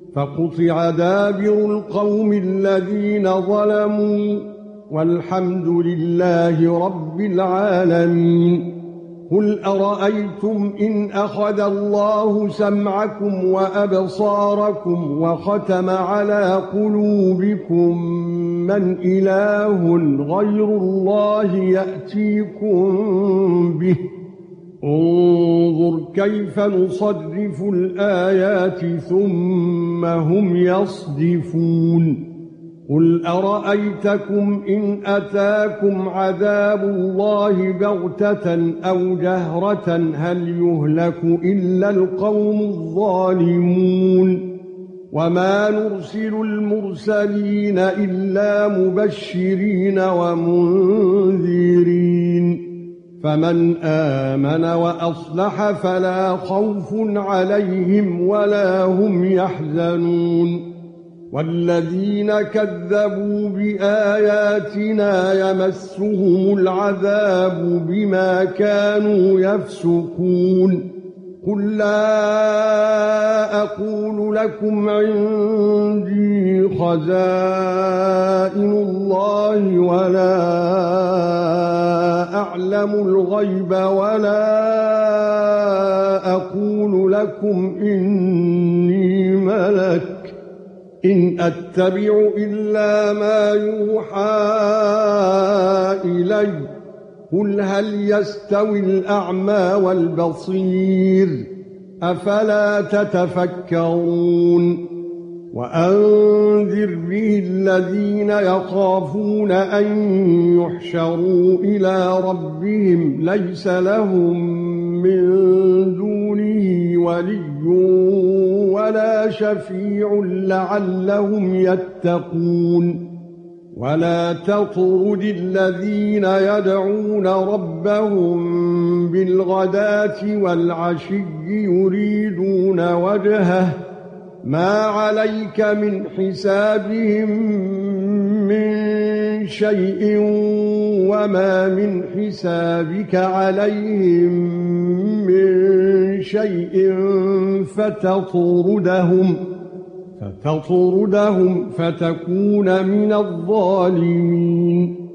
فقطع دابر القوم الذين ظلموا والحمد لله رب العالمين. قل أرأيتم إن أخذ الله سمعكم وأبصاركم وختم على قلوبكم من إله غير الله يأتيكم به؟ انظر كيف نصرف الآيات ثم هم يصدفون. قل أرأيتكم إن أتاكم عذاب الله بغتة أو جهرة هل يهلك إلا القوم الظالمون؟ وما نرسل المرسلين إلا مبشرين ومنذرين، فمن آمن وأصلح فلا خوف عليهم ولا هم يحزنون. والذين كذبوا بآياتنا يمسهم العذاب بما كانوا يفسقون. قل لا أقول لكم عندي خزائن الله ولا أعلم الغيب ولا أقول لكم إني ملك إن أتبع إلا ما يوحى إلي. قل هل يستوي الأعمى والبصير أفلا تتفكرون. وأنذر به الذين يخافون أن يحشروا إلى ربهم ليس لهم من دونه ولي ولا شفيع لعلهم يتقون. ولا تطرد الذين يدعون ربهم بالغداة والعشي يريدون وجهه ما عليك من حسابهم من شيء وما من حسابك عليهم من شيء فتطردهم فتكون من الظالمين.